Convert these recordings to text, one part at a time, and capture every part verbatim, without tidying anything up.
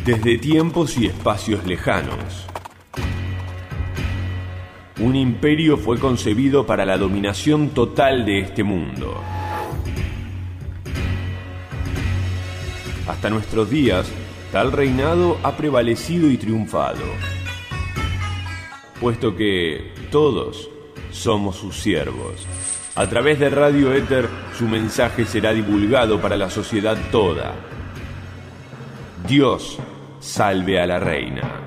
Desde tiempos y espacios lejanos, un imperio fue concebido para la dominación total de este mundo. Hasta nuestros días, tal reinado ha prevalecido y triunfado, puesto que todos somos sus siervos. A través de Radio Éter, su mensaje será divulgado para la sociedad toda. Dios salve a la reina.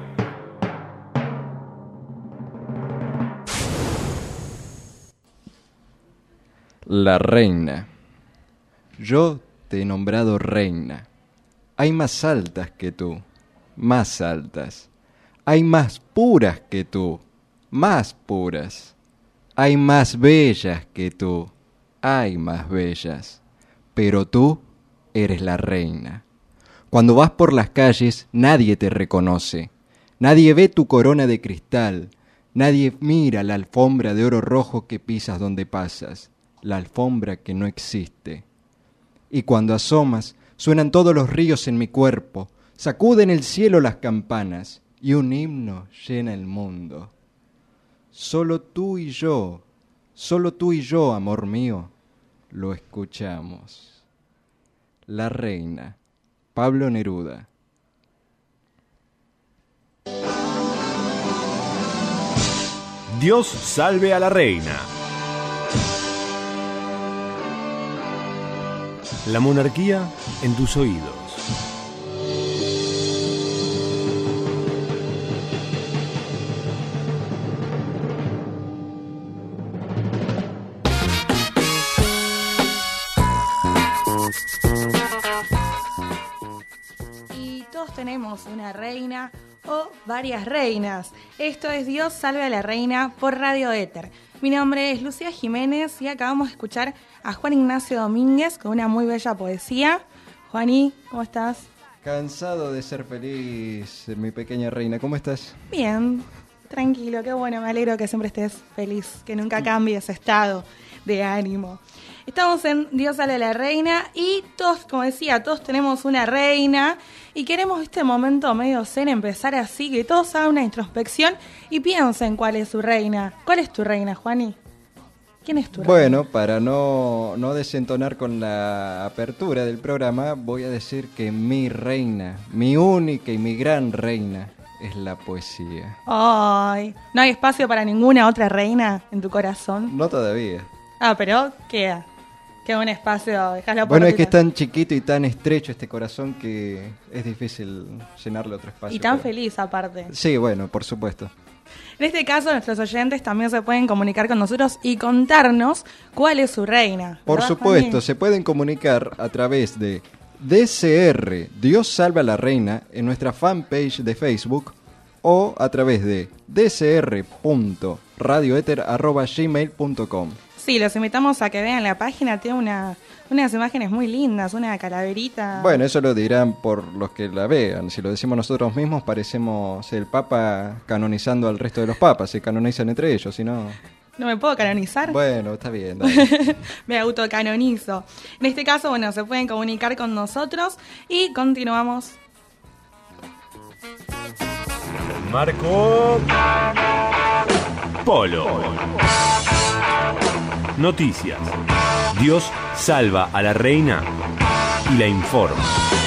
La reina. Yo te he nombrado reina. Hay más altas que tú, más altas. Hay más puras que tú, más puras. Hay más bellas que tú, hay más bellas. Pero tú eres la reina. Cuando vas por las calles, nadie te reconoce. Nadie ve tu corona de cristal. Nadie mira la alfombra de oro rojo que pisas donde pasas. La alfombra que no existe. Y cuando asomas, suenan todos los ríos en mi cuerpo, sacuden el cielo las campanas, y un himno llena el mundo. Solo tú y yo, solo tú y yo, amor mío, lo escuchamos. La reina, Pablo Neruda. Dios salve a la reina. La monarquía en tus oídos. Y todos tenemos una reina o varias reinas. Esto es Dios salve a la reina por Radio Éter. Mi nombre es Lucía Jiménez y acabamos de escuchar a Juan Ignacio Domínguez con una muy bella poesía. Juaní, ¿cómo estás? Cansado de ser feliz, mi pequeña reina. ¿Cómo estás? Bien, tranquilo, qué bueno, me alegro que siempre estés feliz, que nunca cambie ese estado de ánimo. Estamos en Dios salve a la reina y todos, como decía, todos tenemos una reina y queremos este momento medio zen empezar así, que todos hagan una introspección y piensen cuál es su reina. ¿Cuál es tu reina, Juani? ¿Quién es tu reina? Bueno, para no, no desentonar con la apertura del programa, voy a decir que mi reina, mi única y mi gran reina, es la poesía. Ay, ¿no hay espacio para ninguna otra reina en tu corazón? No todavía. Ah, pero queda. Queda un espacio, dejalo por Bueno, es que es tan chiquito y tan estrecho este corazón que es difícil llenarle otro espacio. Y tan pero... feliz aparte. Sí, bueno, por supuesto. En este caso, nuestros oyentes también se pueden comunicar con nosotros y contarnos cuál es su reina. Por supuesto, Juaní? Se pueden comunicar a través de D C R, Dios salva a la reina, en nuestra fanpage de Facebook o a través de d c r punto radio éter arroba gmail punto com. Sí, los invitamos a que vean la página, tiene una, unas imágenes muy lindas, una calaverita. Bueno, eso lo dirán por los que la vean. Si lo decimos nosotros mismos, parecemos el Papa canonizando al resto de los papas. Se canonizan entre ellos, si no... ¿No me puedo canonizar? Bueno, está bien. Me autocanonizo. En este caso, bueno, se pueden comunicar con nosotros y continuamos. Marco Polo. Noticias. Dios salva a la reina y la informa.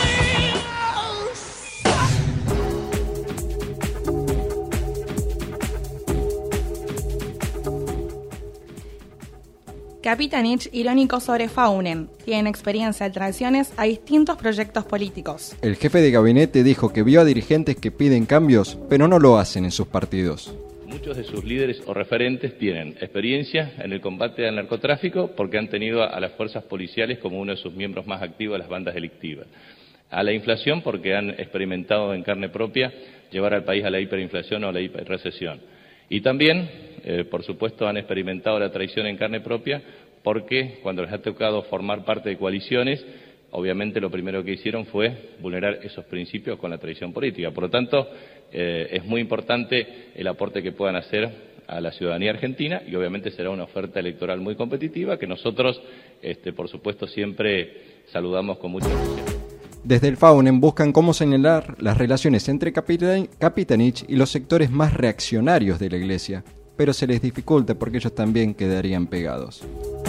Capitanich irónico sobre Faunen. Tienen experiencia de traiciones a distintos proyectos políticos. El jefe de gabinete dijo que vio a dirigentes que piden cambios, pero no lo hacen en sus partidos. Muchos de sus líderes o referentes tienen experiencia en el combate al narcotráfico porque han tenido a las fuerzas policiales como uno de sus miembros más activos de las bandas delictivas. A la inflación porque han experimentado en carne propia llevar al país a la hiperinflación o a la hiperrecesión. Y también, eh, por supuesto, han experimentado la traición en carne propia porque cuando les ha tocado formar parte de coaliciones, obviamente lo primero que hicieron fue vulnerar esos principios con la traición política. Por lo tanto, eh, es muy importante el aporte que puedan hacer a la ciudadanía argentina y obviamente será una oferta electoral muy competitiva que nosotros, este, por supuesto, siempre saludamos con mucha ilusión. Desde el Faunen buscan cómo señalar las relaciones entre Capitan- Capitanich y los sectores más reaccionarios de la Iglesia, pero se les dificulta porque ellos también quedarían pegados.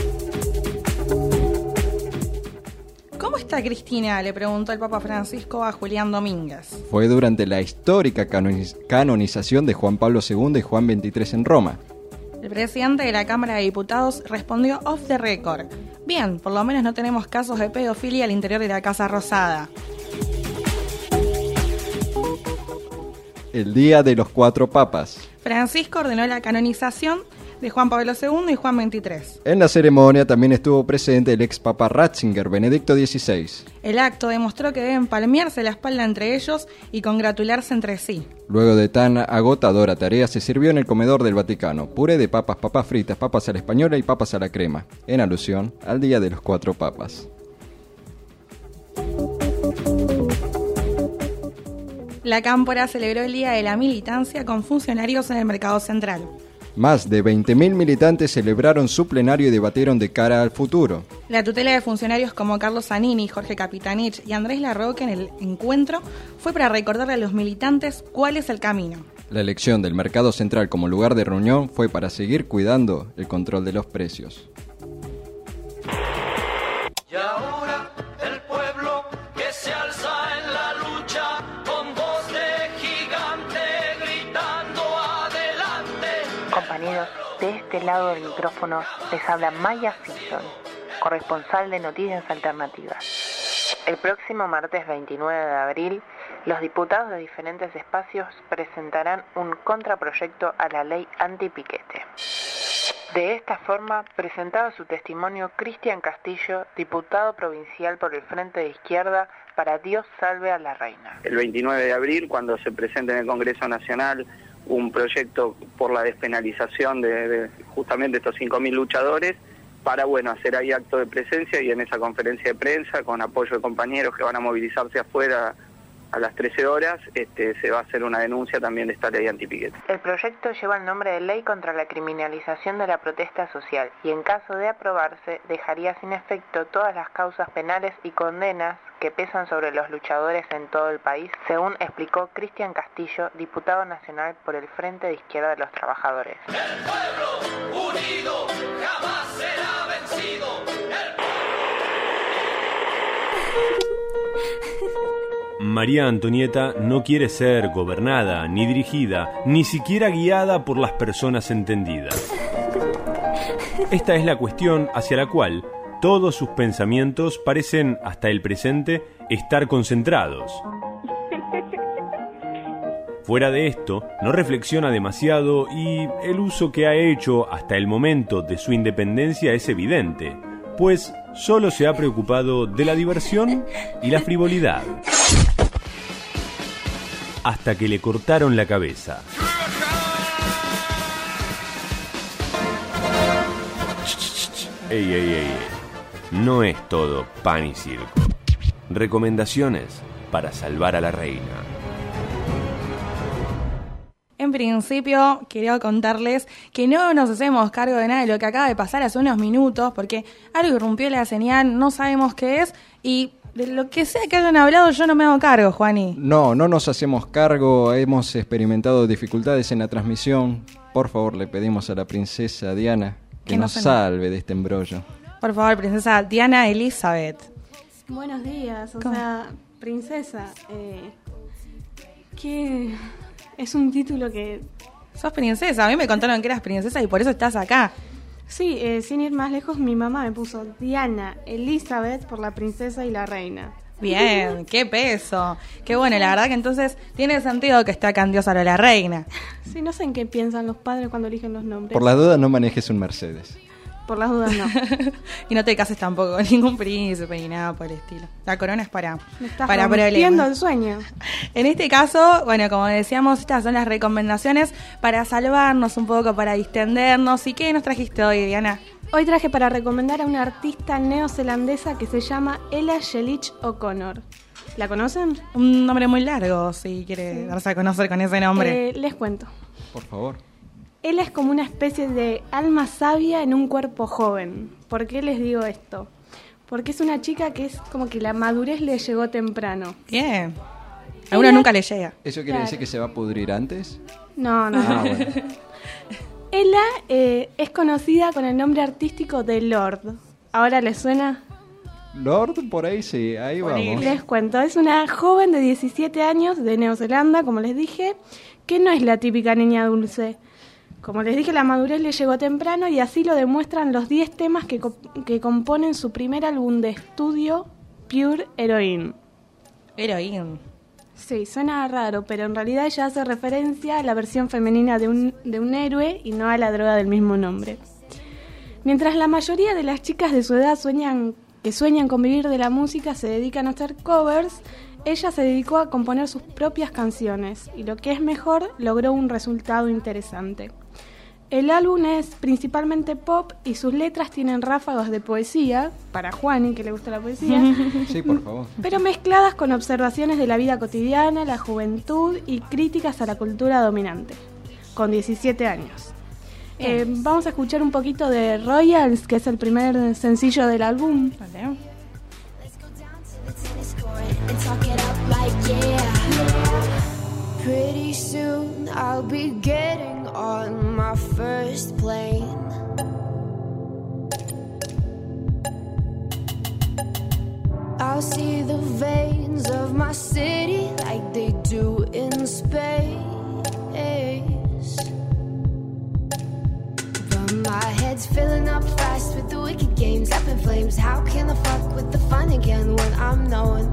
¿Cómo está Cristina?, le preguntó el Papa Francisco a Julián Domínguez. Fue durante la histórica canoniz- canonización de Juan Pablo segundo y Juan veintitrés en Roma. El presidente de la Cámara de Diputados respondió off the record. Bien, por lo menos no tenemos casos de pedofilia al interior de la Casa Rosada. El Día de los Cuatro Papas. Francisco ordenó la canonización de Juan Pablo segundo y Juan veintitrés. En la ceremonia también estuvo presente el ex Papa Ratzinger, Benedicto dieciséis. El acto demostró que deben palmearse la espalda entre ellos y congratularse entre sí. Luego de tan agotadora tarea, se sirvió en el comedor del Vaticano puré de papas, papas fritas, papas a la española y papas a la crema, en alusión al Día de los Cuatro Papas. La Cámpora celebró el Día de la Militancia con funcionarios en el Mercado Central. Más de veinte mil militantes celebraron su plenario y debatieron de cara al futuro. La tutela de funcionarios como Carlos Zanini, Jorge Capitanich y Andrés Larroque en el encuentro fue para recordarle a los militantes cuál es el camino. La elección del Mercado Central como lugar de reunión fue para seguir cuidando el control de los precios. Y ahora el pueblo que se alza en la lucha con voz de gigante gritando adelante. Compañeros, de este lado del micrófono les habla Maya Fison, corresponsal de Noticias Alternativas. El próximo martes veintinueve de abril, los diputados de diferentes espacios presentarán un contraproyecto a la ley antipiquete. De esta forma, presentaba su testimonio Cristian Castillo, diputado provincial por el Frente de Izquierda para Dios salve a la reina. El veintinueve de abril, cuando se presente en el Congreso Nacional un proyecto por la despenalización de, de justamente estos cinco mil luchadores, para bueno hacer ahí acto de presencia y en esa conferencia de prensa, con apoyo de compañeros que van a movilizarse afuera a las trece horas, este, se va a hacer una denuncia también de esta ley antipiquete. El proyecto lleva el nombre de Ley contra la criminalización de la protesta social y en caso de aprobarse dejaría sin efecto todas las causas penales y condenas que pesan sobre los luchadores en todo el país, según explicó Cristian Castillo, diputado nacional por el Frente de Izquierda de los Trabajadores. El pueblo unido jamás será vencido. El... María Antonieta no quiere ser gobernada, ni dirigida, ni siquiera guiada por las personas entendidas. Esta es la cuestión hacia la cual todos sus pensamientos parecen, hasta el presente, estar concentrados. Fuera de esto, no reflexiona demasiado y el uso que ha hecho hasta el momento de su independencia es evidente, pues solo se ha preocupado de la diversión y la frivolidad. Hasta que le cortaron la cabeza. Ey, ey, ey, no es todo pan y circo. Recomendaciones para salvar a la reina. En principio, quiero contarles que no nos hacemos cargo de nada de lo que acaba de pasar hace unos minutos, porque algo irrumpió la señal, no sabemos qué es, y de lo que sea que hayan hablado yo no me hago cargo, Juani. No, no nos hacemos cargo, hemos experimentado dificultades en la transmisión. Por favor, le pedimos a la princesa Diana que, que nos no salve de este embrollo. Por favor, princesa Diana Elizabeth. Buenos días, o ¿Cómo? sea, princesa, eh, que es un título que... Sos princesa, a mí me contaron que eras princesa y por eso estás acá. Sí, eh, sin ir más lejos, mi mamá me puso Diana Elizabeth por la princesa y la reina. Bien, qué peso. Qué bueno, la verdad que entonces tiene sentido que esté acá en Dios a la reina. Sí, no sé en qué piensan los padres cuando eligen los nombres. Por las dudas no manejes un Mercedes. Por las dudas no. Y no te cases tampoco con ningún príncipe ni nada por el estilo. La corona es para, Me estás para rompiendo problemas. el sueño. En este caso, bueno, como decíamos, estas son las recomendaciones para salvarnos un poco, para distendernos. ¿Y qué nos trajiste hoy, Diana? Hoy traje para recomendar a una artista neozelandesa que se llama Ella Shelich O'Connor. ¿La conocen? Un nombre muy largo, si quiere sí. darse a conocer con ese nombre. Eh, les cuento. Por favor. Ella es como una especie de alma sabia en un cuerpo joven. ¿Por qué les digo esto? porque es una chica que es como que la madurez le llegó temprano. Bien. A uno nunca le llega. ¿Eso quiere Claro. decir que se va a pudrir antes? No, no. Ah, bueno. Ella eh, es conocida con el nombre artístico de Lorde. ¿Ahora les suena? Lord, por ahí sí, ahí vamos. Les cuento, es una joven de diecisiete años de Neozelanda, como les dije, que no es la típica niña dulce. Como les dije, la madurez le llegó temprano y así lo demuestran los diez temas que, co- que componen su primer álbum de estudio, Pure Heroine. Heroín. Sí, suena raro, pero en realidad ella hace referencia a la versión femenina de un, de un héroe y no a la droga del mismo nombre. Mientras la mayoría de las chicas de su edad sueñan, que sueñan con vivir de la música se dedican a hacer covers, ella se dedicó a componer sus propias canciones y lo que es mejor, logró un resultado interesante. El álbum es principalmente pop y sus letras tienen ráfagas de poesía, para Juani, que le gusta la poesía, Sí, por favor. pero mezcladas con observaciones de la vida cotidiana, la juventud y críticas a la cultura dominante, con diecisiete años. Eh, vamos a escuchar un poquito de Royals, que es el primer sencillo del álbum. Vale. Pretty soon I'll be getting on my first plane. I'll see the veins of my city like they do in space. But my head's filling up fast with the wicked games up in flames. How can I fuck with the fun again when I'm knowing?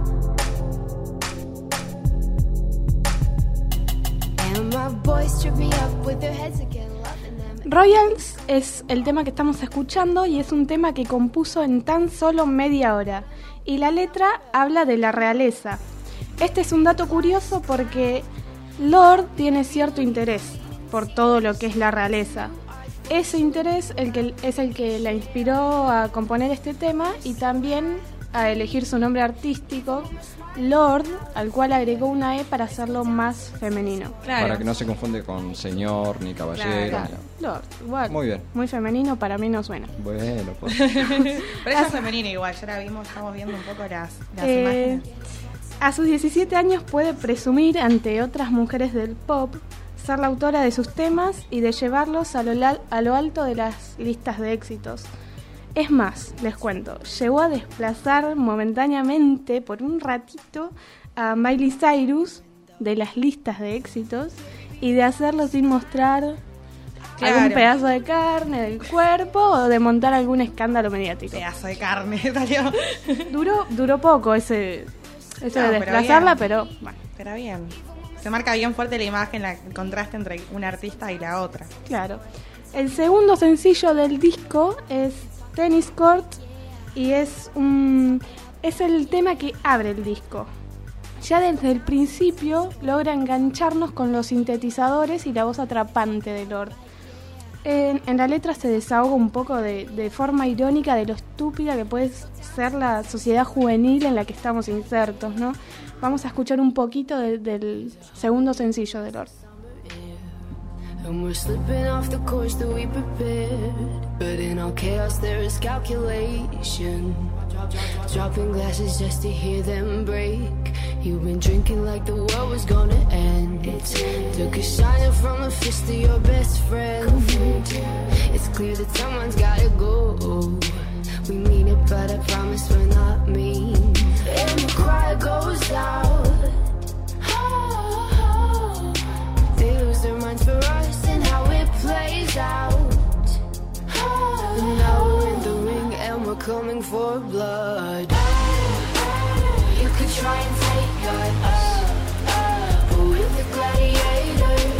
And my boys trip me up with their heads again, loving them. Royals es el tema que estamos escuchando y es un tema que compuso en tan solo media hora. Y la letra habla de la realeza. Este es un dato curioso porque Lorde tiene cierto interés por todo lo que es la realeza. Ese interés el que, es el que la inspiró a componer este tema y también a elegir su nombre artístico, Lorde, al cual agregó una E para hacerlo más femenino. Claro. Para que no se confunde con señor ni caballero. Claro, Lorde, igual. Muy bien. Muy femenino, para mí no suena. ni- Bueno, pues. Pero ella es femenina igual, ya la vimos, estamos viendo un poco las, las Eh, imágenes. a sus diecisiete años puede presumir ante otras mujeres del pop ser la autora de sus temas y de llevarlos a lo, la- a lo alto de las listas de éxitos. Es más, les cuento, llegó a desplazar momentáneamente por un ratito a Miley Cyrus de las listas de éxitos y de hacerlo sin mostrar Claro. algún pedazo de carne del cuerpo o de montar algún escándalo mediático. Pedazo de carne salió. Duró, duró poco ese, eso No, de pero desplazarla, bien. pero bueno, Pero bien. Se marca bien fuerte la imagen, la, el contraste entre una artista y la otra. claro. El segundo sencillo del disco es Tennis Court y es un es el tema que abre el disco. Ya desde el principio logra engancharnos con los sintetizadores y la voz atrapante de Lorde. En, en la letra se desahoga un poco de, de forma irónica de lo estúpida que puede ser la sociedad juvenil en la que estamos insertos, ¿no? Vamos a escuchar un poquito de- del segundo sencillo de Lorde. And we're slipping off the course that we prepared. But in all chaos there is calculation. Dropping glasses just to hear them break. You've been drinking like the world was gonna end. Took a shine from the fist of your best friend. It's clear that someone's gotta go. We mean it, but I promise we're not mean. And the cry goes out. They lose their minds for us and how it plays out. And now we're in the ring and we're coming for blood. You could try and take us, but with the gladiators,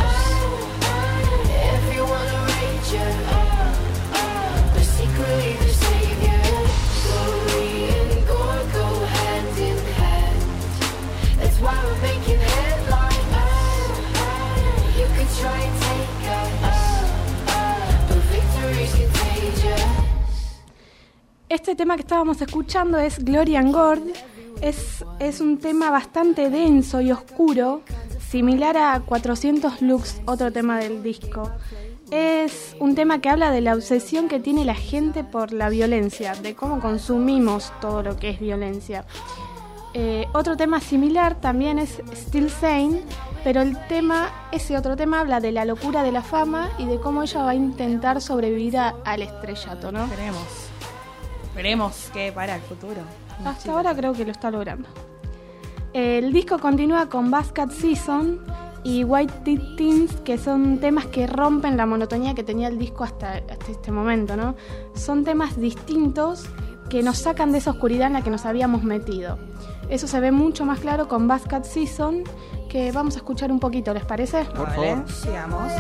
if you wanna rage it, but secretly the saviors. Glory and gore go hand in hand. That's why we're making headlines. You could try and take us, but victory's contagious. Este tema que estábamos escuchando es Glory and Gore. Es, es un tema bastante denso y oscuro, similar a cuatrocientos Lux, otro tema del disco. es un tema que habla de la obsesión que tiene la gente por la violencia, de cómo consumimos todo lo que es violencia. Eh, otro tema similar también es Still Sane, pero el tema, ese otro tema habla de la locura de la fama y de cómo ella va a intentar sobrevivir a, al estrellato, ¿no? Esperemos. Esperemos que para el futuro. Hasta ahora creo que lo está logrando. El disco continúa con Basket Season y White Teeth Teens, que son temas que rompen la monotonía que tenía el disco hasta, hasta este momento, ¿no? Son temas distintos que nos sacan de esa oscuridad en la que nos habíamos metido. Eso se ve mucho más claro con Basket Season, que vamos a escuchar un poquito, ¿les parece? Por Vale, favor. sigamos.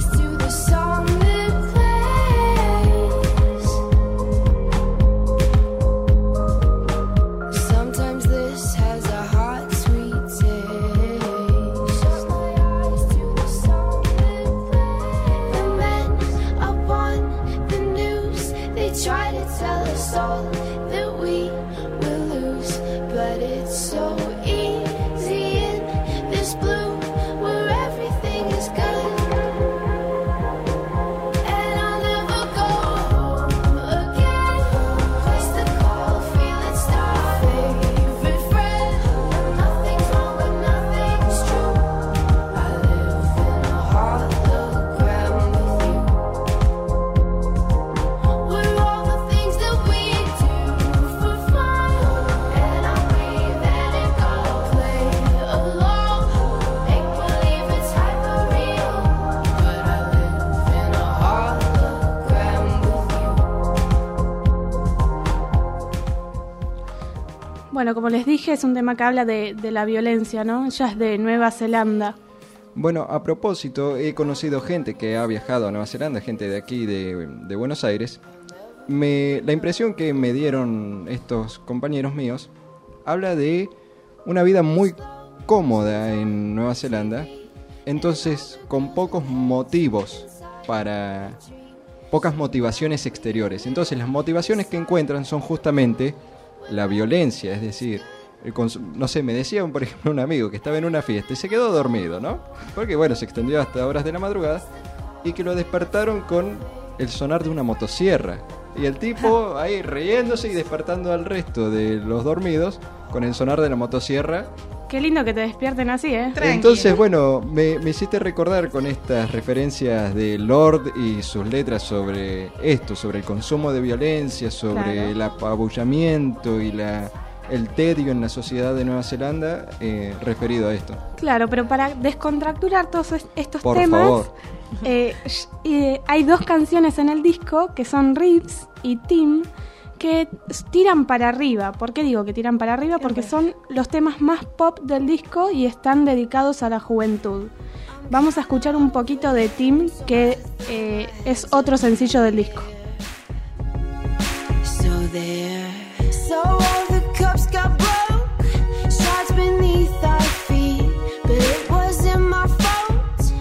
Try to tell us all that we will lose, but it's so easy in this blue where everything is good. And I'll never go home again. Place to call, feelings start. Favorite friend, nothing's wrong but nothing's true. I live in a hologram with you. We're all the things that we do for fun, and I'll breathe in and go play along. Make believe it's hyper real, but I live in a hologram with you. Bueno, como les dije, es un tema que habla de, de la violencia, ¿no? Ella es de Nueva Zelanda. Bueno, a propósito, he conocido gente que ha viajado a Nueva Zelanda, gente de aquí, de, de Buenos Aires. Me, la impresión que me dieron estos compañeros míos habla de una vida muy cómoda en Nueva Zelanda, entonces con pocos motivos para... pocas motivaciones exteriores. Entonces las motivaciones que encuentran son justamente la violencia, es decir, el consum- no sé, me decía por ejemplo un amigo que estaba en una fiesta y se quedó dormido, ¿no? Porque bueno, se extendió hasta horas de la madrugada y que lo despertaron con el sonar de una motosierra. Y el tipo ahí riéndose y despertando al resto de los dormidos con el sonar de la motosierra. Qué lindo que te despierten así, ¿eh? Tranqui. Entonces, bueno, me, me hiciste recordar con estas referencias de Lorde y sus letras sobre esto, sobre el consumo de violencia, sobre Claro. el apabullamiento y la, el tedio en la sociedad de Nueva Zelanda, eh, referido a esto. Claro, pero para descontracturar todos es- estos Por temas, favor. eh, sh- eh, hay dos canciones en el disco que son Rips y Tim, que s- tiran para arriba. ¿Por qué digo que tiran para arriba? Porque son los temas más pop del disco y están dedicados a la juventud. Vamos a escuchar un poquito de Tim, que eh, es otro sencillo del disco. So there, so all the cups got broke, shards beneath our feet, but it wasn't my fault.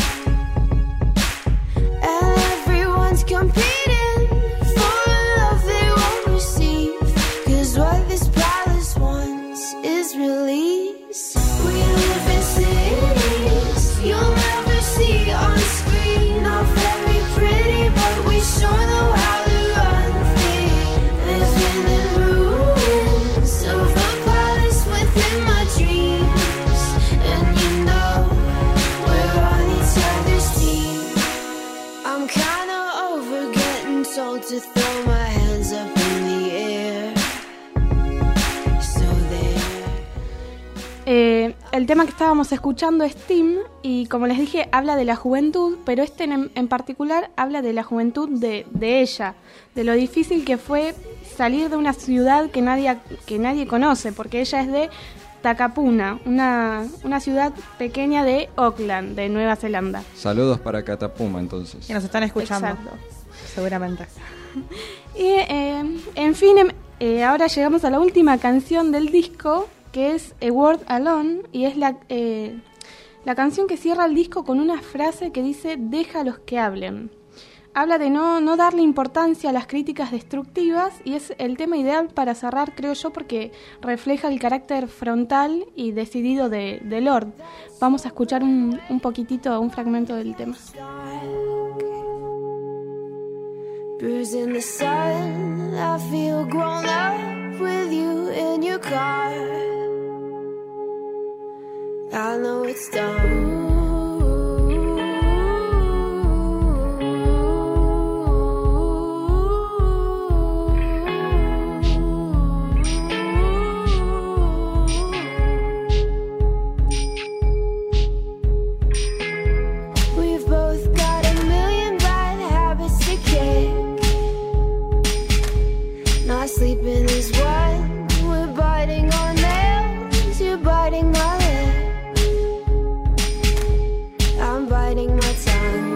And everyone's competing for a love they won't receive, 'cause what this palace wants is release. We live in cities you'll never see on screen, not very pretty, but we sure know how to run things. Living in ruins of a palace within my dreams, and you know we're on each other's team. I'm kinda over getting told to throw my hands up in the air. So there. Eh, el tema que estábamos escuchando es Tim, y como les dije, habla de la juventud, pero este en, en particular habla de la juventud de, de ella, de lo difícil que fue salir de una ciudad que nadie, que nadie conoce, porque ella es de Takapuna, una, una ciudad pequeña de Auckland, de Nueva Zelanda. Saludos para Catapuma, entonces. Que nos están escuchando. Exacto. Seguramente. Y eh, en fin, em- eh, ahora llegamos a la última canción del disco, que es A Word Alone, y es la, eh, la canción que cierra el disco con una frase que dice: deja a los que hablen. Habla de no, no darle importancia a las críticas destructivas, y es el tema ideal para cerrar, creo yo, porque refleja el carácter frontal y decidido de, de Lorde. Vamos a escuchar un, un poquitito, un fragmento del tema. bruising the sun. I feel grown up with you in your car. I know it's dumb. Sleeping is one, we're biting our nails, you're biting my lip, I'm biting my tongue.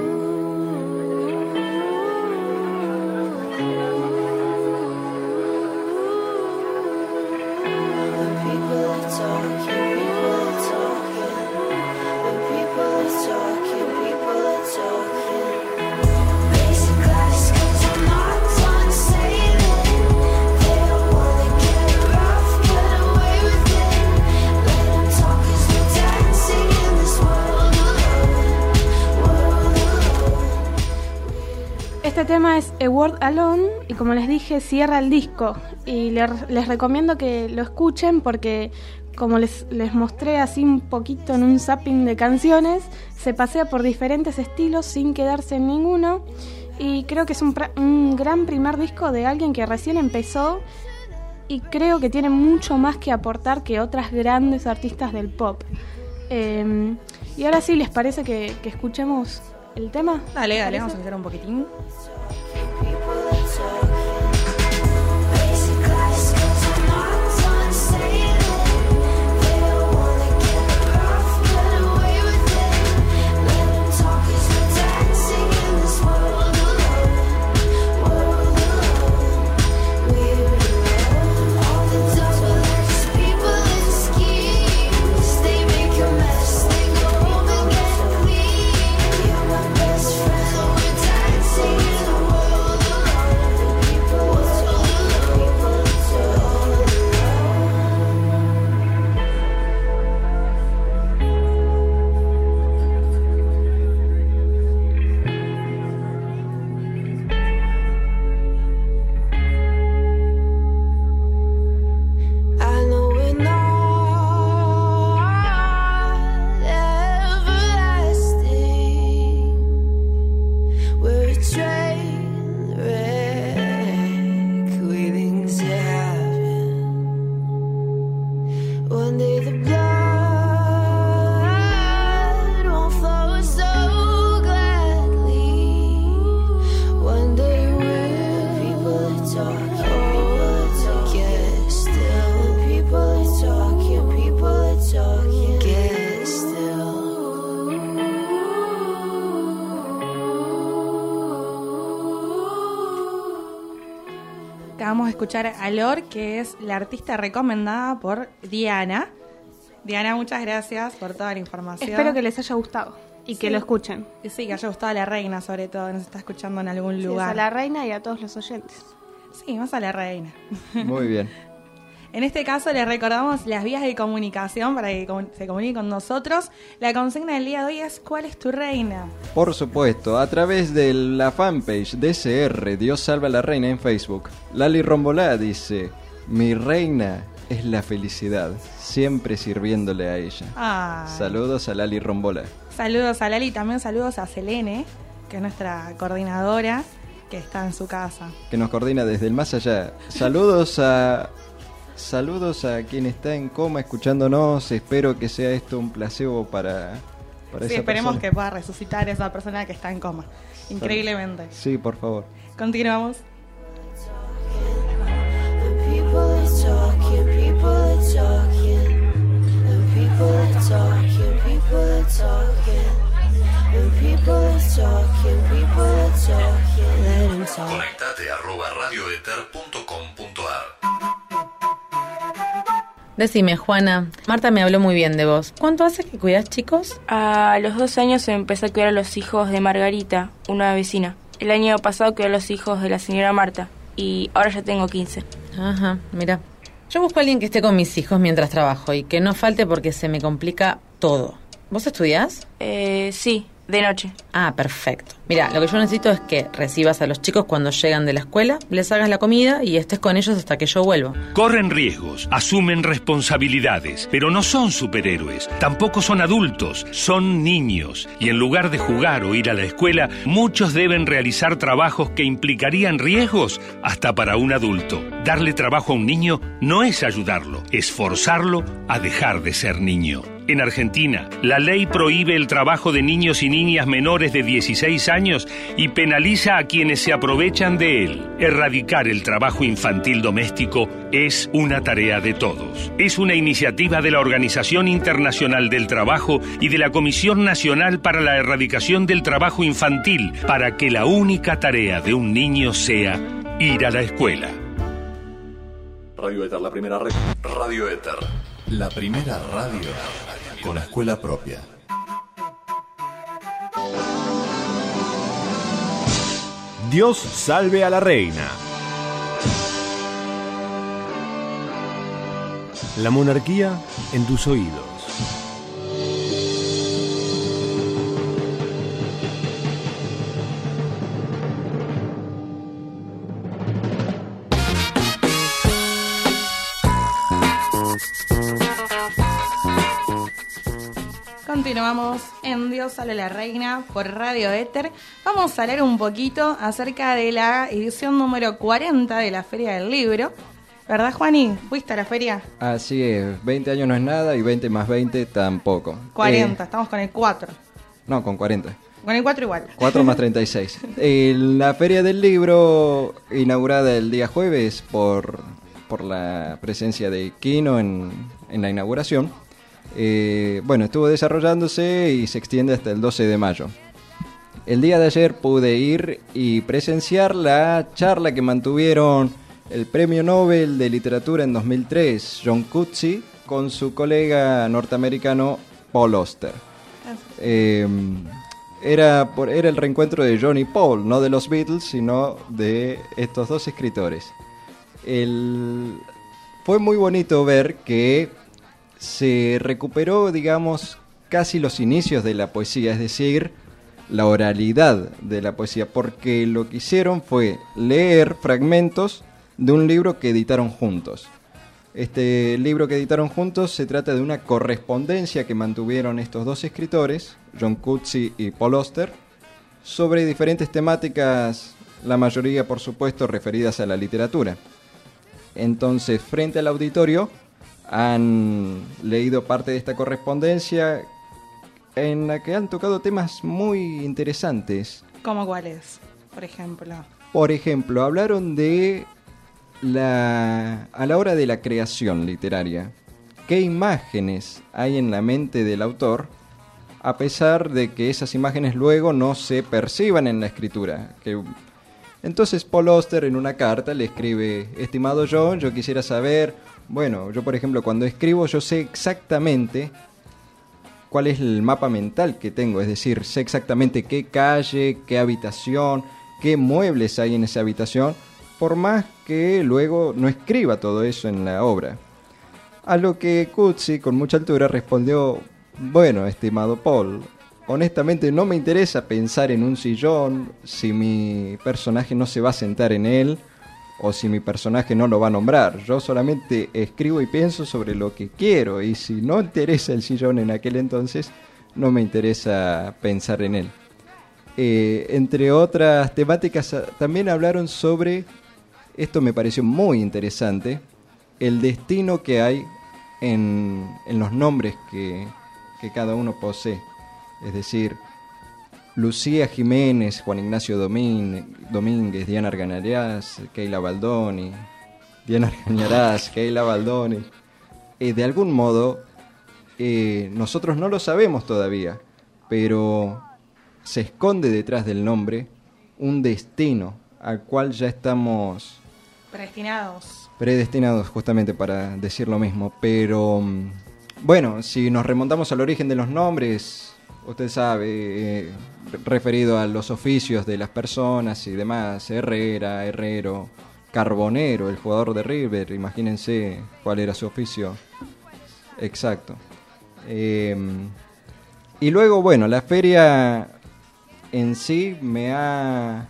When people are talking, people are talking. When people are talking, people are talking. Basic class skills are not on sale. Este tema es A Word Alone y como les dije cierra el disco y les, les recomiendo que lo escuchen porque como les, les mostré así un poquito en un zapping de canciones, se pasea por diferentes estilos sin quedarse en ninguno y creo que es un, un gran primer disco de alguien que recién empezó y creo que tiene mucho más que aportar que otras grandes artistas del pop. Eh, y ahora sí, ¿les parece que, que escuchemos el tema? Dale, dale, vamos a escuchar un poquitín. Vamos a escuchar a Lor, que es la artista recomendada por Diana. Diana, muchas gracias por toda la información. Espero que les haya gustado y sí, que lo escuchen. Sí, que haya gustado a la reina, sobre todo, nos está escuchando en algún sí, lugar. A la reina y a todos los oyentes. Sí, más a la reina. Muy bien. En este caso les recordamos las vías de comunicación para que se comuniquen con nosotros. La consigna del día de hoy es ¿cuál es tu reina? Por supuesto, a través de la fanpage D C R, Dios salva a la reina en Facebook. Lali Rombolá dice, mi reina es la felicidad, siempre sirviéndole a ella. Ay. Saludos a Lali Rombolá. Saludos a Lali, también saludos a Selene, que es nuestra coordinadora, que está en su casa. Que nos coordina desde el más allá. Saludos a... Saludos a quien está en coma escuchándonos. Espero que sea esto un placebo para, para sí, esa esperemos persona. que pueda resucitar esa persona que está en coma. Increíblemente. Sí, por favor. Continuamos. Conectate arroba radioether punto com punto ar. Decime, Juana, Marta me habló muy bien de vos. ¿Cuánto hace que cuidás chicos? A los dos años empecé a cuidar a los hijos de Margarita, una vecina. El año pasado cuidé a los hijos de la señora Marta y ahora ya tengo quince. Ajá, mira. Yo busco a alguien que esté con mis hijos mientras trabajo y que no falte porque se me complica todo. ¿Vos estudiás? Eh, sí, De noche. Ah, perfecto. Mira, lo que yo necesito es que recibas a los chicos cuando llegan de la escuela, les hagas la comida y estés con ellos hasta que yo vuelva. Corren riesgos, asumen responsabilidades, pero no son superhéroes, tampoco son adultos, son niños. Y en lugar de jugar o ir a la escuela, muchos deben realizar trabajos que implicarían riesgos hasta para un adulto. Darle trabajo a un niño no es ayudarlo, es forzarlo a dejar de ser niño. En Argentina, la ley prohíbe el trabajo de niños y niñas menores de dieciséis años y penaliza a quienes se aprovechan de él. Erradicar el trabajo infantil doméstico es una tarea de todos. Es una iniciativa de la Organización Internacional del Trabajo y de la Comisión Nacional para la Erradicación del Trabajo Infantil, para que la única tarea de un niño sea ir a la escuela. Radio Éter, la primera red. Radio Éter, la primera radio con escuela propia. Dios salve a la reina. La monarquía en tus oídos. Continuamos en Dios sale la reina por Radio Éter. Vamos a hablar un poquito acerca de la edición número cuarenta de la Feria del Libro. ¿Verdad, Juani? ¿Fuiste a la feria? Así es, veinte años no es nada y veinte más veinte tampoco. cuarenta, Eh, estamos con el cuatro. no, con cuarenta. Con el cuatro igual. cuatro más treinta y seis. Eh, la Feria del Libro, inaugurada el día jueves por, por la presencia de Quino en, en la inauguración. Eh, bueno, estuvo desarrollándose y se extiende hasta el doce de mayo. El día de ayer pude ir y presenciar la charla que mantuvieron el Premio Nobel de Literatura en dos mil tres, John Coetzee, con su colega norteamericano Paul Auster. Eh, era, por, era el reencuentro de John y Paul, no de los Beatles, sino de estos dos escritores. El, fue muy bonito ver que se recuperó, digamos, casi los inicios de la poesía, es decir, la oralidad de la poesía, porque lo que hicieron fue leer fragmentos de un libro que editaron juntos. Este libro que editaron juntos se trata de una correspondencia que mantuvieron estos dos escritores, John Coetzee y Paul Auster, sobre diferentes temáticas, la mayoría, por supuesto, referidas a la literatura. Entonces, frente al auditorio, han leído parte de esta correspondencia en la que han tocado temas muy interesantes. ¿Cómo cuáles, por ejemplo? Por ejemplo, hablaron de la a la hora de la creación literaria. ¿Qué imágenes hay en la mente del autor, a pesar de que esas imágenes luego no se perciban en la escritura? Que Entonces Paul Auster en una carta le escribe: estimado John, yo quisiera saber, bueno, yo por ejemplo cuando escribo yo sé exactamente cuál es el mapa mental que tengo, es decir, sé exactamente qué calle, qué habitación, qué muebles hay en esa habitación, por más que luego no escriba todo eso en la obra. A lo que Coetzee con mucha altura respondió: bueno, estimado Paul, honestamente no me interesa pensar en un sillón si mi personaje no se va a sentar en él o si mi personaje no lo va a nombrar. Yo solamente escribo y pienso sobre lo que quiero, y si no interesa el sillón en aquel entonces, no me interesa pensar en él. Eh, entre otras temáticas, también hablaron sobre, esto me pareció muy interesante, el destino que hay en, en los nombres que, que cada uno posee. Es decir, Lucía Jiménez, Juan Ignacio Domín, Domínguez, Diana Argañarás, Keila Baldoni, Diana Argañarás, Keila Baldoni. Eh, de algún modo, eh, nosotros no lo sabemos todavía, pero se esconde detrás del nombre un destino al cual ya estamos predestinados. Predestinados, justamente para decir lo mismo. Pero, bueno, si nos remontamos al origen de los nombres, usted sabe, eh, referido a los oficios de las personas y demás, Herrera, Herrero, Carbonero, el jugador de River, imagínense cuál era su oficio exacto. Eh, y luego, bueno, la feria en sí me ha...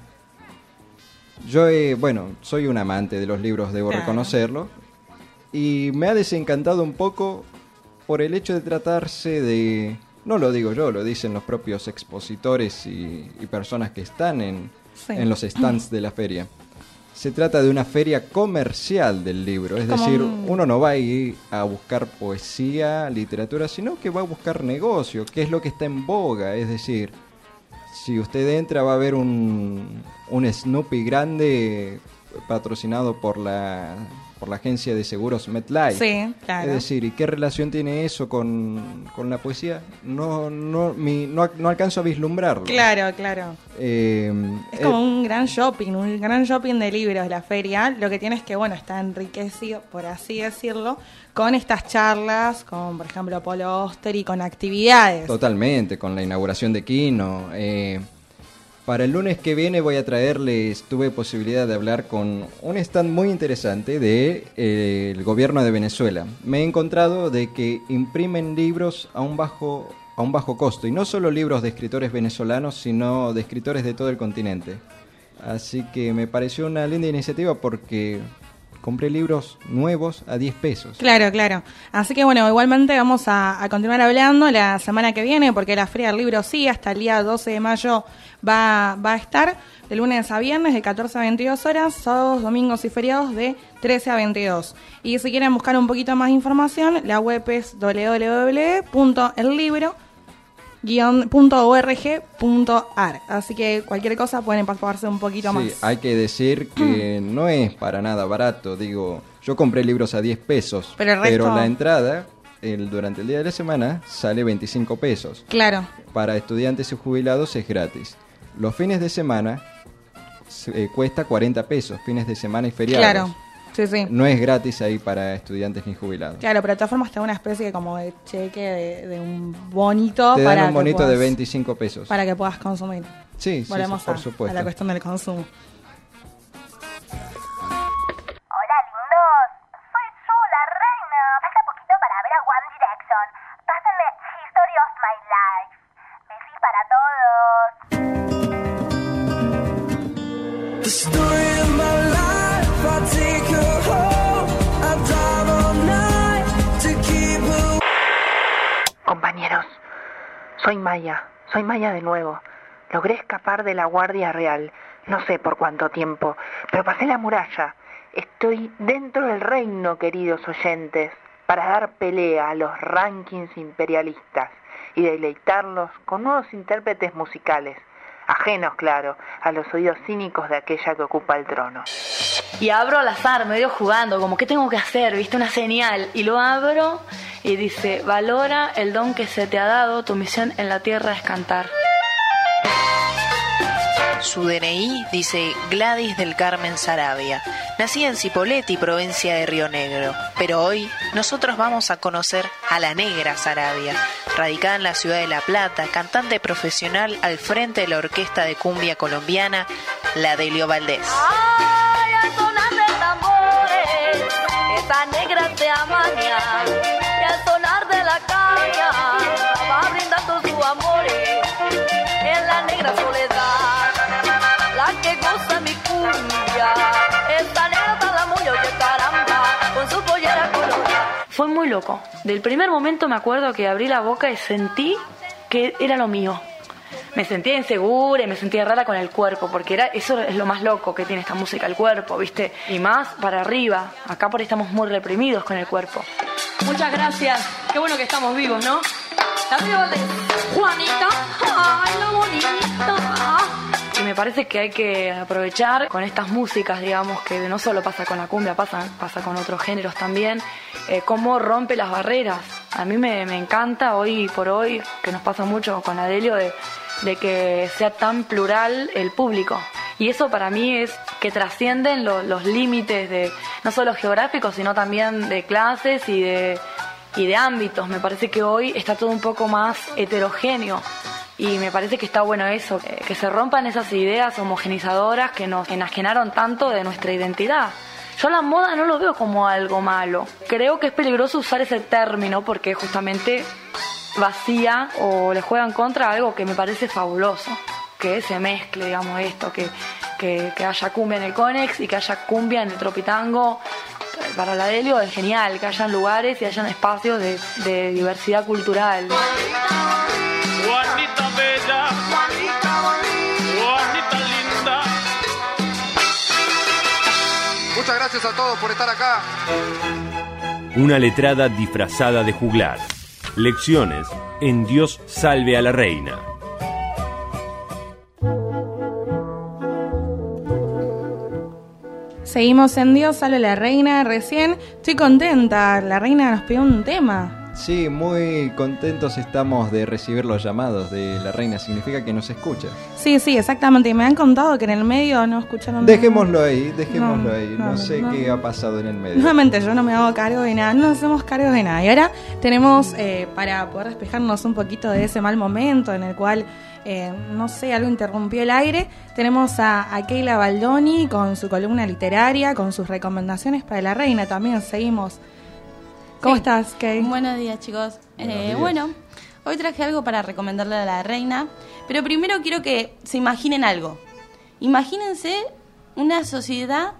Yo, he, bueno, soy un amante de los libros, debo Claro. reconocerlo, y me ha desencantado un poco por el hecho de tratarse de... No lo digo yo, lo dicen los propios expositores y, y personas que están en, Sí. en los stands de la feria. Se trata de una feria comercial del libro, es Como decir, un- uno no va a ir a buscar poesía, literatura, sino que va a buscar negocio, que es lo que está en boga. Es decir, si usted entra va a ver un, un Snoopy grande patrocinado por la, por la agencia de seguros MetLife. Sí, claro. Es decir, ¿y qué relación tiene eso con, con la poesía? No, no, mi, no, no alcanzo a vislumbrarlo. Claro, claro. Eh, Es eh, como un gran shopping, un gran shopping de libros la feria. Lo que tiene es que, bueno, está enriquecido, por así decirlo, con estas charlas, con, por ejemplo, Polo Oster y con actividades. Totalmente, con la inauguración de Kino. Eh, para el lunes que viene voy a traerles, tuve posibilidad de hablar con un stand muy interesante del de, eh, gobierno de Venezuela. Me he encontrado de que imprimen libros a un bajo a un bajo costo, y no solo libros de escritores venezolanos, sino de escritores de todo el continente. Así que me pareció una linda iniciativa porque compré libros nuevos a diez pesos. Claro, claro. Así que bueno, igualmente vamos a, a continuar hablando la semana que viene, porque la Feria del Libro sí, hasta el día doce de mayo va, va a estar, de lunes a viernes de catorce a veintidós horas, sábados, domingos y feriados de trece a veintidós. Y si quieren buscar un poquito más de información, la web es doble u doble u doble u punto el libro punto org punto ar. Así que cualquier cosa pueden empaparse un poquito Sí, más. hay que decir que no es para nada barato. Digo, yo compré libros a diez pesos, Pero el resto- la entrada el, durante el día de la semana sale veinticinco pesos. Claro. Para estudiantes y jubilados es gratis. Los fines de semana se- eh, cuesta cuarenta pesos, fines de semana y feriados. Claro. Sí, sí. No es gratis ahí para estudiantes ni jubilados. Claro, pero de todas formas te da una especie como de cheque de, de un bonito Te para dan un que bonito puedas- de veinticinco pesos. para que puedas consumir. Sí, sí, Volvemos sí, por a, supuesto. a la cuestión del consumo. Hola lindos, soy yo, la reina. Falta poquito para ver a One Direction. Pásenme History of My Life. Besis para todos. The story of my life, I take her home, I drive all night to keep her. Compañeros, soy Maya, soy Maya de nuevo. Logré escapar de la Guardia Real, no sé por cuánto tiempo, pero pasé la muralla. Estoy dentro del reino, queridos oyentes, para dar pelea a los rankings imperialistas y deleitarlos con nuevos intérpretes musicales, ajenos, claro, a los oídos cínicos de aquella que ocupa el trono. Y abro al azar, medio jugando, como ¿qué tengo que hacer? ¿Viste? Una señal. Y lo abro y dice, valora el don que se te ha dado, tu misión en la tierra es cantar. Su D N I dice Gladys del Carmen Sarabia. Nacida en Cipolletti, provincia de Río Negro. Pero hoy nosotros vamos a conocer a la negra Sarabia, radicada en la ciudad de La Plata, cantante profesional al frente de la orquesta de cumbia colombiana, la Delio Valdés. Ay, al sonar de tambores, esa negra te amaña. Y al sonar de la caña, va brindando su amor. En la negra soledad, la que goza mi cumbia. Esta negra está muy oye caramba, con su pollera colorada. Fue muy loco. Del primer momento me acuerdo que abrí la boca y sentí que era lo mío. Me sentía insegura y me sentía rara con el cuerpo, porque era eso es lo más loco que tiene esta música, el cuerpo, ¿viste? Y más para arriba. Acá por ahí estamos muy reprimidos con el cuerpo. Muchas gracias. Qué bueno que estamos vivos, ¿no? La Delio de Juanita. Ay, la bonita. Y me parece que hay que aprovechar con estas músicas, digamos, que no solo pasa con la cumbia, pasa, pasa con otros géneros también, eh, cómo rompe las barreras. A mí me, me encanta hoy por hoy, que nos pasa mucho con Adelio, de, de que sea tan plural el público. Y eso para mí es que trascienden lo, los límites de no solo geográficos, sino también de clases y de, y de ámbitos. Me parece que hoy está todo un poco más heterogéneo. Y me parece que está bueno eso, que se rompan esas ideas homogenizadoras que nos enajenaron tanto de nuestra identidad. Yo la moda no lo veo como algo malo. Creo que es peligroso usar ese término porque justamente vacía o le juega en contra algo que me parece fabuloso, que se mezcle, digamos, esto, que, que, que haya cumbia en el Conex y que haya cumbia en el Tropitango. Para la Delio es genial, que hayan lugares y hayan espacios de, de diversidad cultural. Juanita bella, Juanita linda. Muchas gracias a todos por estar acá. Una letrada disfrazada de juglar. Lecciones en Dios salve a la reina. Seguimos en Dios salve a la reina. Recién estoy contenta, la reina nos pidió un tema. Sí, muy contentos estamos de recibir los llamados de la reina, significa que nos escucha. Sí, sí, exactamente, y me han contado que en el medio no escucharon Dejémoslo nada. ahí, dejémoslo No, ahí, no, no, sé no. qué ha pasado en el medio. Nuevamente yo no me hago cargo de nada, no nos hacemos cargo de nada. Y ahora tenemos, eh, para poder despejarnos un poquito de ese mal momento en el cual, eh, no sé, algo interrumpió el aire, tenemos a, a Keila Baldoni con su columna literaria, con sus recomendaciones para la reina. También seguimos. ¿Cómo Sí. estás, Kay? Buenos días, chicos. Buenos Eh, días. Bueno, hoy traje algo para recomendarle a la reina, pero primero quiero que se imaginen algo. Imagínense una sociedad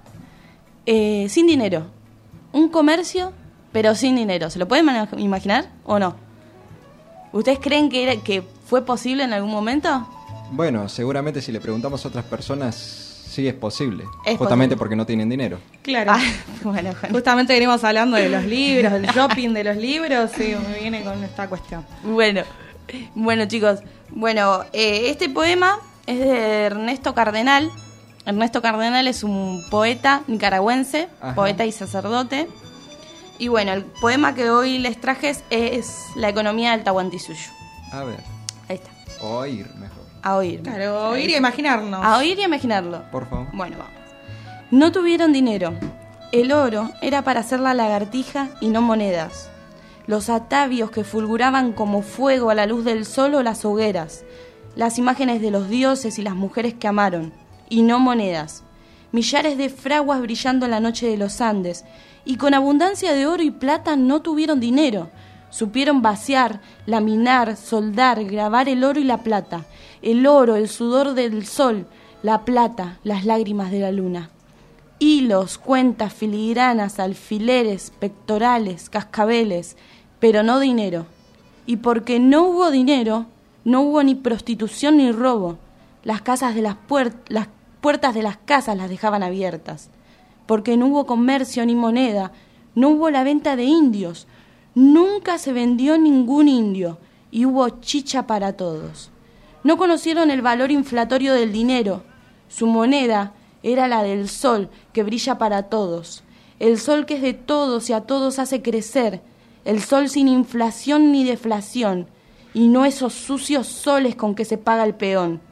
eh, sin dinero, un comercio, pero sin dinero. ¿Se lo pueden man- imaginar o no? ¿Ustedes creen que, era, que fue posible en algún momento? Bueno, seguramente si le preguntamos a otras personas, sí es posible. Es justamente posible. porque no tienen dinero. Claro. bueno, Justamente venimos hablando de los libros, del shopping de los libros, sí, me viene con esta cuestión. Bueno, bueno chicos, bueno, eh, este poema es de Ernesto Cardenal. Ernesto Cardenal es un poeta nicaragüense, Ajá. poeta y sacerdote. Y bueno, el poema que hoy les traje es, es La economía del Tahuantinsuyo. A ver. Ahí está. Oír mejor. A oír. Claro, oír y imaginarnos. A oír y imaginarlo. Por favor. Bueno, vamos. No tuvieron dinero. El oro era para hacer la lagartija y no monedas. Los atavios que fulguraban como fuego a la luz del sol o las hogueras. Las imágenes de los dioses y las mujeres que amaron. Y no monedas. Millares de fraguas brillando en la noche de los Andes. Y con abundancia de oro y plata no tuvieron dinero. Supieron vaciar, laminar, soldar, grabar el oro y la plata. El oro, el sudor del sol, la plata, las lágrimas de la luna. Hilos, cuentas, filigranas, alfileres, pectorales, cascabeles, pero no dinero. Y porque no hubo dinero, no hubo ni prostitución ni robo. Las casas de las, puert- las puertas de las casas las dejaban abiertas. Porque no hubo comercio ni moneda, no hubo la venta de indios. Nunca se vendió ningún indio y hubo chicha para todos. No conocieron el valor inflatorio del dinero. Su moneda era la del sol, que brilla para todos. El sol que es de todos y a todos hace crecer. El sol sin inflación ni deflación. Y no esos sucios soles con que se paga el peón.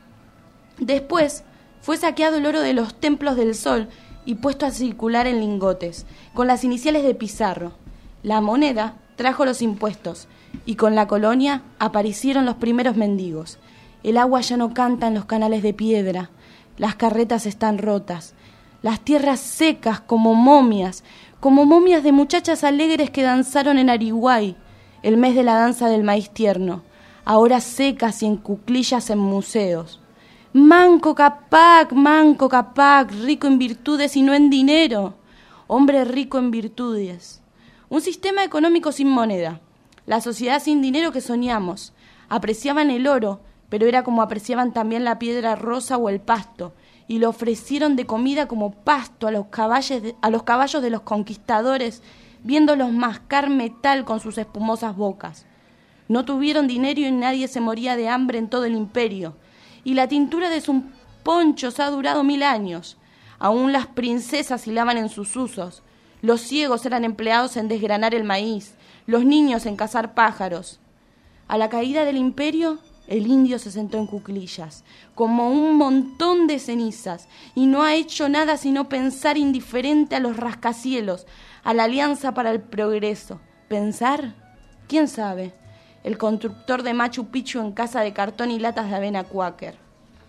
Después fue saqueado el oro de los templos del sol y puesto a circular en lingotes, con las iniciales de Pizarro. La moneda trajo los impuestos y con la colonia aparecieron los primeros mendigos. El agua ya no canta en los canales de piedra, las carretas están rotas, las tierras secas como momias, como momias de muchachas alegres que danzaron en Ariguay, el mes de la danza del maíz tierno, ahora secas y en cuclillas en museos. Manco Capac, Manco Capac, rico en virtudes y no en dinero, hombre rico en virtudes. Un sistema económico sin moneda, la sociedad sin dinero que soñamos. Apreciaban el oro, pero era como apreciaban también la piedra rosa o el pasto, y lo ofrecieron de comida como pasto a los caballos de, a los caballos de los conquistadores, viéndolos mascar metal con sus espumosas bocas. No tuvieron dinero y nadie se moría de hambre en todo el imperio, y la tintura de sus ponchos ha durado mil años. Aún las princesas hilaban en sus usos. Los ciegos eran empleados en desgranar el maíz, los niños en cazar pájaros. A la caída del imperio, el indio se sentó en cuclillas, como un montón de cenizas, y no ha hecho nada sino pensar indiferente a los rascacielos, a la Alianza para el Progreso. ¿Pensar? ¿Quién sabe? El constructor de Machu Picchu en casa de cartón y latas de avena Quaker.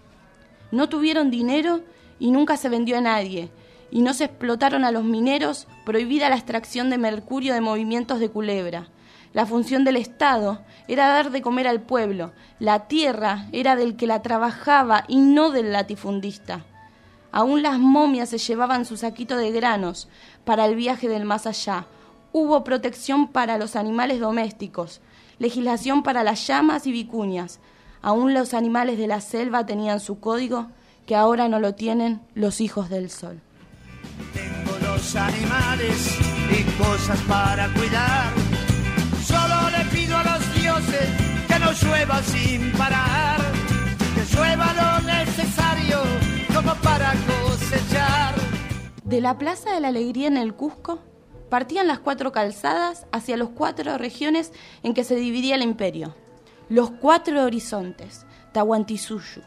No tuvieron dinero y nunca se vendió a nadie, y no se explotaron a los mineros, prohibida la extracción de mercurio de movimientos de culebra. La función del Estado era dar de comer al pueblo. La tierra era del que la trabajaba y no del latifundista. Aún las momias se llevaban su saquito de granos para el viaje del más allá. Hubo protección para los animales domésticos, legislación para las llamas y vicuñas. Aún los animales de la selva tenían su código, que ahora no lo tienen los hijos del sol. Tengo los animales y cosas para cuidar. Solo le pido a los dioses que no llueva sin parar, que llueva lo necesario como para cosechar. De la Plaza de la Alegría en el Cusco partían las cuatro calzadas hacia las cuatro regiones en que se dividía el imperio. Los cuatro horizontes, Tahuantinsuyo.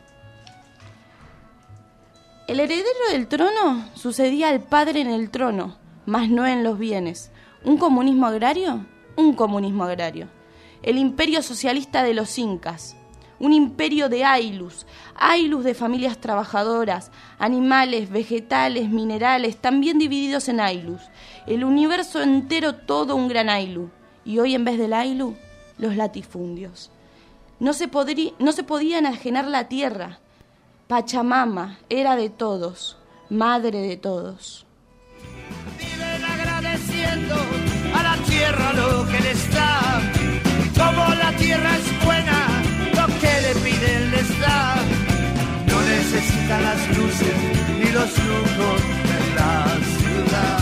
El heredero del trono sucedía al padre en el trono, mas no en los bienes. ¿Un comunismo agrario? Un comunismo agrario. El imperio socialista de los incas. Un imperio de Ailus, Ailus de familias trabajadoras, animales, vegetales, minerales, también divididos en Ailus. El universo entero todo un gran Ailu. Y hoy en vez del Ailu, los latifundios. No se, podrí, no se podía enajenar la tierra. Pachamama era de todos, madre de todos. Viven agradeciendo a la tierra lo que les da. Como la tierra es buena, lo que le piden les da. No necesitan las luces ni los lujos de la ciudad.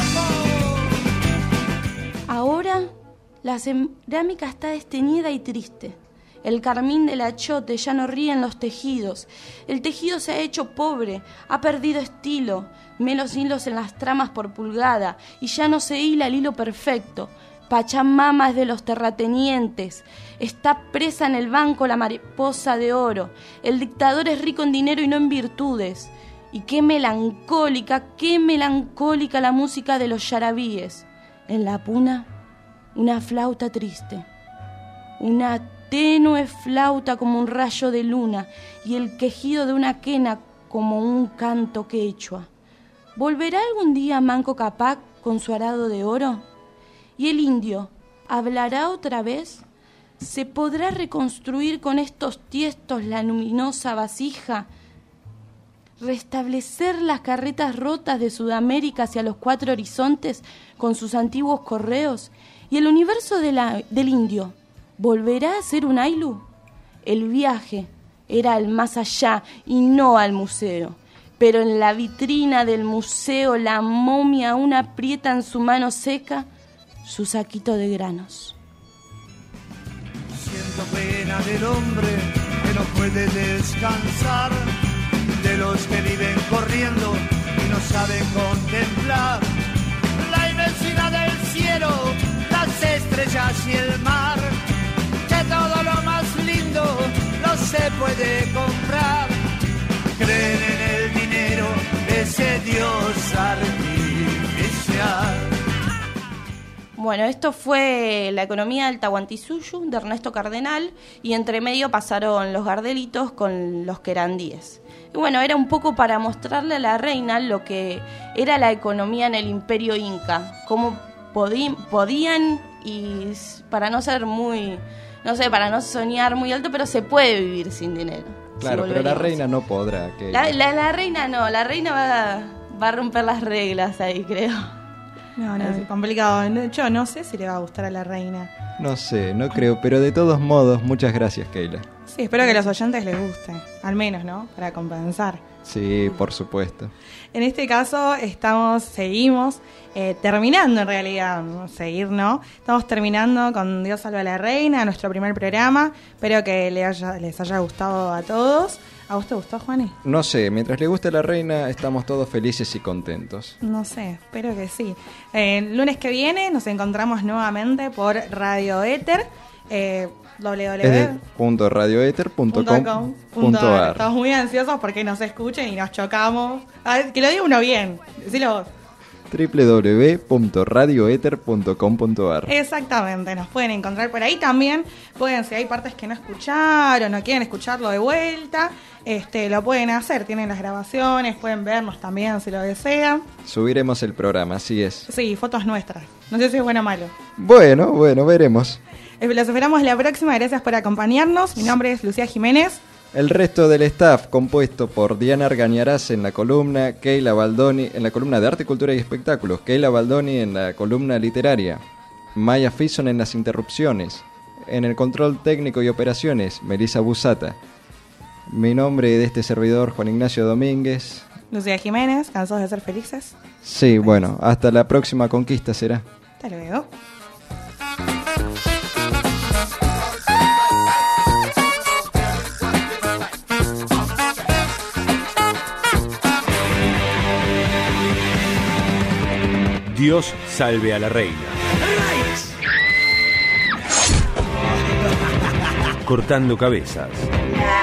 Oh. Ahora la cerámica está desteñida y triste. El carmín del achote ya no ríe en los tejidos. El tejido se ha hecho pobre, ha perdido estilo. Menos hilos en las tramas por pulgada y ya no se hila el hilo perfecto. Pachamama es de los terratenientes. Está presa en el banco la mariposa de oro. El dictador es rico en dinero y no en virtudes. Y qué melancólica, qué melancólica la música de los yarabíes. En la puna, una flauta triste. Una tenue flauta como un rayo de luna y el quejido de una quena como un canto quechua. ¿Volverá algún día Manco Cápac con su arado de oro? ¿Y el indio hablará otra vez? ¿Se podrá reconstruir con estos tiestos la luminosa vasija? ¿Restablecer las carretas rotas de Sudamérica hacia los cuatro horizontes con sus antiguos correos? ¿Y el universo de la, del indio volverá a ser un Ailu? El viaje era al más allá y no al museo. Pero en la vitrina del museo la momia aún aprieta en su mano seca su saquito de granos. Siento pena del hombre que no puede descansar, de los que viven corriendo y no saben contemplar la inmensidad del cielo, las estrellas y el mar. Todo lo más lindo no se puede comprar. Creen en el dinero, ese dios artificial. Bueno, esto fue La economía del Tahuantinsuyo de Ernesto Cardenal y entre medio pasaron los Gardelitos con los querandíes. Y bueno, era un poco para mostrarle a la reina lo que era la economía en el imperio inca, cómo podí, podían y para no ser muy... No sé, para no soñar muy alto, pero se puede vivir sin dinero. Claro, si pero la reina no podrá. Que... La, la, la reina no, la reina va, va a romper las reglas ahí, creo. No, no, es complicado. Yo no sé si le va a gustar a la reina. No sé, no creo, pero de todos modos, muchas gracias, Keila. Sí, espero que a los oyentes les guste, al menos, ¿no? Para compensar. Sí, por supuesto. En este caso estamos, seguimos eh, terminando en realidad, seguir no, estamos terminando con Dios salve a la reina, nuestro primer programa, espero que les haya, les haya gustado a todos. ¿A vos te gustó, Juani? No sé, mientras le guste a la reina estamos todos felices y contentos. No sé, espero que sí. Eh, el lunes que viene nos encontramos nuevamente por Radio Éter. Eh, w w w punto radio éter punto com punto a r. Estamos muy ansiosos porque nos escuchen y nos chocamos. A ver, que lo diga uno bien, decilo vos. w w w punto radio éter punto com punto a r. Exactamente, nos pueden encontrar por ahí también. Pueden, si hay partes que no escucharon o quieren escucharlo de vuelta, este, lo pueden hacer. Tienen las grabaciones, pueden vernos también si lo desean. Subiremos el programa, así es. Sí, fotos nuestras. No sé si es bueno o malo. Bueno, bueno, veremos. Los esperamos la próxima, gracias por acompañarnos. Mi nombre es Lucía Jiménez. El resto del staff, compuesto por Diana Argañarás en la columna, Keila Baldoni en la columna de Arte, Cultura y Espectáculos, Keila Baldoni en la columna literaria, Maya Fison en las interrupciones, en el control técnico y operaciones, Melissa Busata. Mi nombre de este servidor, Juan Ignacio Domínguez. Lucía Jiménez, ¿cansados de ser felices? Sí, bueno, hasta la próxima conquista será. Hasta luego. Dios salve a la reina. Cortando cabezas.